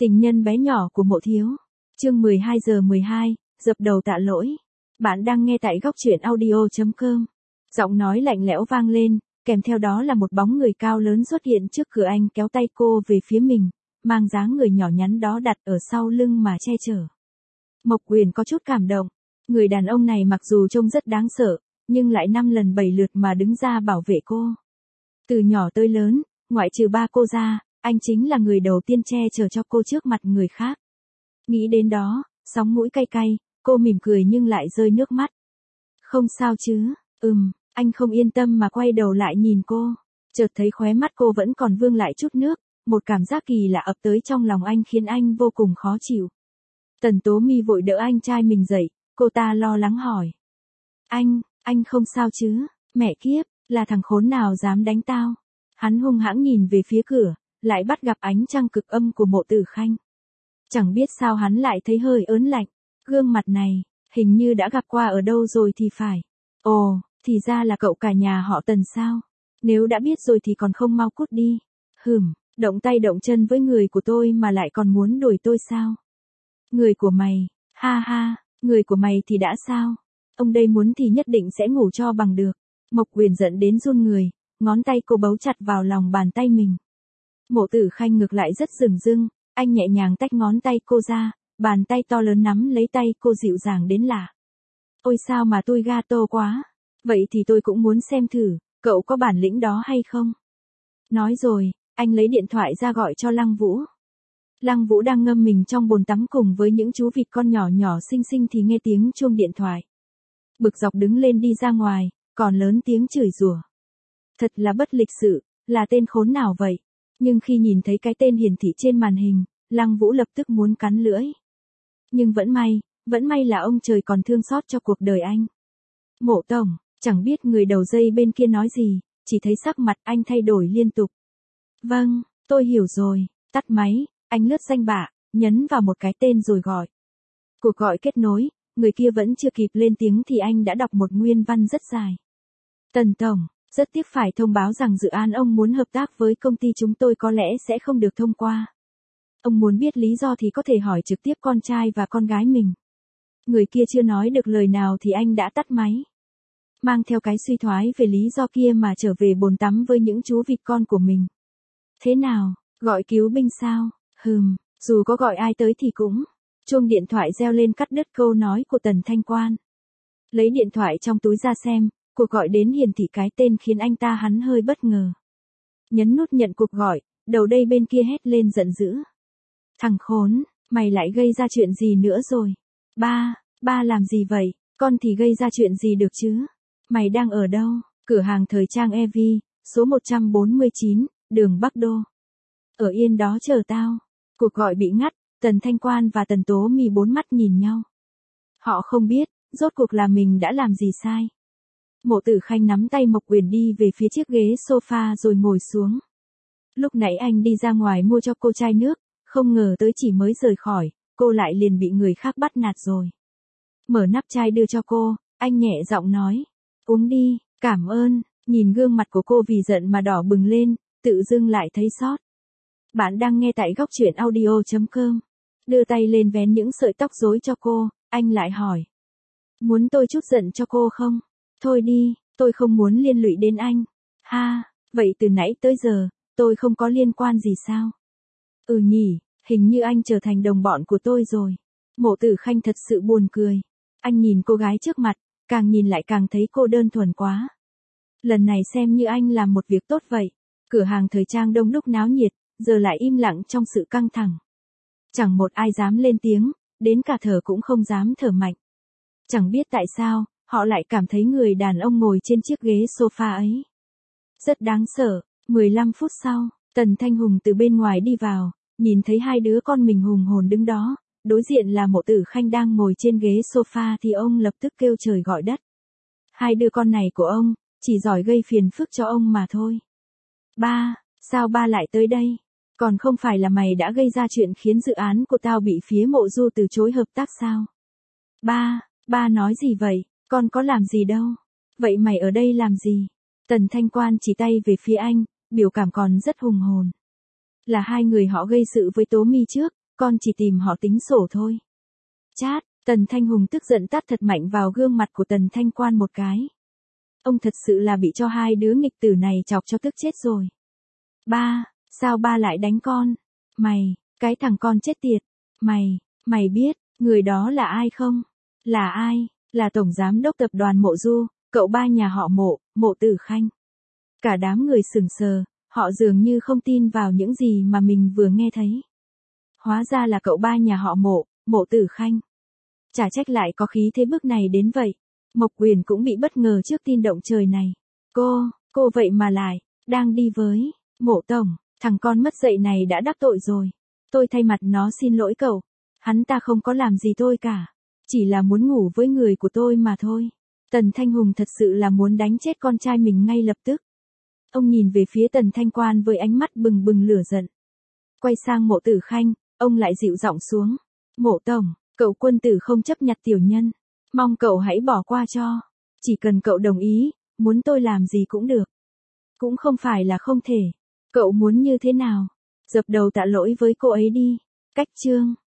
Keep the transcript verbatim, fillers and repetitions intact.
Tình nhân bé nhỏ của Mộ Thiếu. Chương mười hai giờ mười hai, dập đầu tạ lỗi. Bạn đang nghe tại góc truyện audio chấm com. Giọng nói lạnh lẽo vang lên, kèm theo đó là một bóng người cao lớn xuất hiện trước cửa anh, kéo tay cô về phía mình, mang dáng người nhỏ nhắn đó đặt ở sau lưng mà che chở. Mộc Quyền có chút cảm động. Người đàn ông này mặc dù trông rất đáng sợ, nhưng lại năm lần bảy lượt mà đứng ra bảo vệ cô. Từ nhỏ tới lớn, ngoại trừ ba cô ra, anh chính là người đầu tiên che chở cho cô trước mặt người khác. Nghĩ đến đó, sóng mũi cay cay, cô mỉm cười nhưng lại rơi nước mắt. Không sao chứ? Ừm, anh không yên tâm mà quay đầu lại nhìn cô. Chợt thấy khóe mắt cô vẫn còn vương lại chút nước, một cảm giác kỳ lạ ập tới trong lòng anh khiến anh vô cùng khó chịu. Tần Tố My vội đỡ anh trai mình dậy, cô ta lo lắng hỏi. Anh, anh không sao chứ? Mẹ kiếp, là thằng khốn nào dám đánh tao? Hắn hung hãng nhìn về phía cửa, lại bắt gặp ánh trăng cực âm của Mộ Tử Khanh. Chẳng biết sao hắn lại thấy hơi ớn lạnh, gương mặt này, hình như đã gặp qua ở đâu rồi thì phải. Ồ, thì ra là cậu cả nhà họ Tần sao? Nếu đã biết rồi thì còn không mau cút đi. Hừm, động tay động chân với người của tôi mà lại còn muốn đuổi tôi sao? Người của mày, ha ha, người của mày thì đã sao? Ông đây muốn thì nhất định sẽ ngủ cho bằng được. Mộc Quyền giận đến run người, ngón tay cô bấu chặt vào lòng bàn tay mình. Mộ Tử Khanh ngược lại rất dửng dưng, anh nhẹ nhàng tách ngón tay cô ra, bàn tay to lớn nắm lấy tay cô dịu dàng đến lạ. Ôi sao mà tôi gato quá, vậy thì tôi cũng muốn xem thử, cậu có bản lĩnh đó hay không? Nói rồi, anh lấy điện thoại ra gọi cho Lăng Vũ. Lăng Vũ đang ngâm mình trong bồn tắm cùng với những chú vịt con nhỏ nhỏ xinh xinh thì nghe tiếng chuông điện thoại. Bực dọc đứng lên đi ra ngoài, còn lớn tiếng chửi rủa. Thật là bất lịch sự, là tên khốn nào vậy? Nhưng khi nhìn thấy cái tên hiển thị trên màn hình, Lăng Vũ lập tức muốn cắn lưỡi. Nhưng vẫn may, vẫn may là ông trời còn thương xót cho cuộc đời anh. Mộ tổng, chẳng biết người đầu dây bên kia nói gì, chỉ thấy sắc mặt anh thay đổi liên tục. Vâng, tôi hiểu rồi, tắt máy, anh lướt danh bạ, nhấn vào một cái tên rồi gọi. Cuộc gọi kết nối, người kia vẫn chưa kịp lên tiếng thì anh đã đọc một nguyên văn rất dài. Tần tổng, rất tiếc phải thông báo rằng dự án ông muốn hợp tác với công ty chúng tôi có lẽ sẽ không được thông qua. Ông muốn biết lý do thì có thể hỏi trực tiếp con trai và con gái mình. Người kia chưa nói được lời nào thì anh đã tắt máy. Mang theo cái suy thoái về lý do kia mà trở về bồn tắm với những chú vịt con của mình. Thế nào, gọi cứu binh sao? Hừm, dù có gọi ai tới thì cũng. Chuông điện thoại reo lên cắt đứt câu nói của Tần Thanh Quan. Lấy điện thoại trong túi ra xem, cuộc gọi đến hiển thị cái tên khiến anh ta hắn hơi bất ngờ. Nhấn nút nhận cuộc gọi, đầu đây bên kia hét lên giận dữ. Thằng khốn, mày lại gây ra chuyện gì nữa rồi? Ba, ba làm gì vậy? Con thì gây ra chuyện gì được chứ? Mày đang ở đâu? Cửa hàng thời trang e vê, số một trăm bốn mươi chín, đường Bắc Đô. Ở yên đó chờ tao. Cuộc gọi bị ngắt, Tần Thanh Quan và Tần Tố My bốn mắt nhìn nhau. Họ không biết, rốt cuộc là mình đã làm gì sai. Mộ Tử Khanh nắm tay Mộc Quyền đi về phía chiếc ghế sofa rồi ngồi xuống. Lúc nãy anh đi ra ngoài mua cho cô chai nước, không ngờ tới chỉ mới rời khỏi, cô lại liền bị người khác bắt nạt rồi. Mở nắp chai đưa cho cô, anh nhẹ giọng nói. Uống đi, cảm ơn. Nhìn gương mặt của cô vì giận mà đỏ bừng lên, tự dưng lại thấy xót. Bạn đang nghe tại góc truyện audio chấm com. Đưa tay lên vén những sợi tóc rối cho cô, anh lại hỏi. Muốn tôi chút giận cho cô không? Thôi đi, tôi không muốn liên lụy đến anh. Ha, vậy từ nãy tới giờ, tôi không có liên quan gì sao? Ừ nhỉ, hình như anh trở thành đồng bọn của tôi rồi. Mộ Tử Khanh thật sự buồn cười. Anh nhìn cô gái trước mặt, càng nhìn lại càng thấy cô đơn thuần quá. Lần này xem như anh làm một việc tốt vậy. Cửa hàng thời trang đông đúc náo nhiệt, giờ lại im lặng trong sự căng thẳng. Chẳng một ai dám lên tiếng, đến cả thở cũng không dám thở mạnh. Chẳng biết tại sao, họ lại cảm thấy người đàn ông ngồi trên chiếc ghế sofa ấy rất đáng sợ. mười lăm phút sau, Tần Thanh Hùng từ bên ngoài đi vào, nhìn thấy hai đứa con mình hùng hồn đứng đó, đối diện là Mộ Tử Khanh đang ngồi trên ghế sofa thì ông lập tức kêu trời gọi đất. Hai đứa con này của ông, chỉ giỏi gây phiền phức cho ông mà thôi. Ba, sao ba lại tới đây? Còn không phải là mày đã gây ra chuyện khiến dự án của tao bị phía Mộ Du từ chối hợp tác sao? Ba, ba nói gì vậy? Con có làm gì đâu. Vậy mày ở đây làm gì? Tần Thanh Quan chỉ tay về phía anh, biểu cảm còn rất hùng hồn. Là hai người họ gây sự với Tố My trước, con chỉ tìm họ tính sổ thôi. Chát, Tần Thanh Hùng tức giận tát thật mạnh vào gương mặt của Tần Thanh Quan một cái. Ông thật sự là bị cho hai đứa nghịch tử này chọc cho tức chết rồi. Ba, sao ba lại đánh con? Mày, cái thằng con chết tiệt. Mày, mày biết, người đó là ai không? Là ai? Là Tổng Giám đốc Tập đoàn Mộ Du, cậu ba nhà họ Mộ, Mộ Tử Khanh. Cả đám người sững sờ, họ dường như không tin vào những gì mà mình vừa nghe thấy. Hóa ra là cậu ba nhà họ Mộ, Mộ Tử Khanh. Chả trách lại có khí thế bức này đến vậy. Mộc Quyền cũng bị bất ngờ trước tin động trời này. Cô, cô vậy mà lại, đang đi với, Mộ Tổng, thằng con mất dạy này đã đắc tội rồi. Tôi thay mặt nó xin lỗi cậu. Hắn ta không có làm gì tôi cả. Chỉ là muốn ngủ với người của tôi mà thôi. Tần Thanh Hùng thật sự là muốn đánh chết con trai mình ngay lập tức. Ông nhìn về phía Tần Thanh Quan với ánh mắt bừng bừng lửa giận. Quay sang Mộ Tử Khanh, ông lại dịu giọng xuống. Mộ Tổng, cậu quân tử không chấp nhặt tiểu nhân. Mong cậu hãy bỏ qua cho. Chỉ cần cậu đồng ý, muốn tôi làm gì cũng được. Cũng không phải là không thể. Cậu muốn như thế nào? Dập đầu tạ lỗi với cô ấy đi. Cách chương.